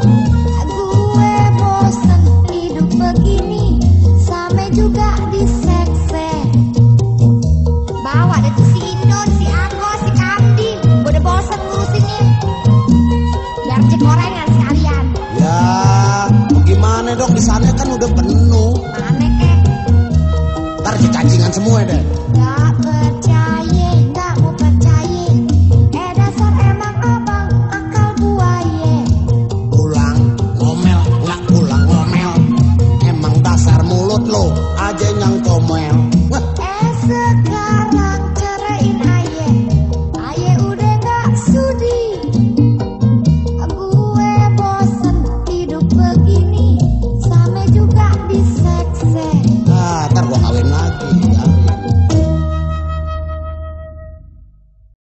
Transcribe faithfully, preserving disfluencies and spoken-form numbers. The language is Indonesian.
Gue bosen hidup begini, sama juga disekse. Bawa deh tuh si Inon, si Ako, si Kandi. Gue udah bosen ngurusinnya. Biar cek gorengan sekalian. Ya, gimana dong, di sana kan udah penuh. Mana kek? Ntar cacingan semua deh.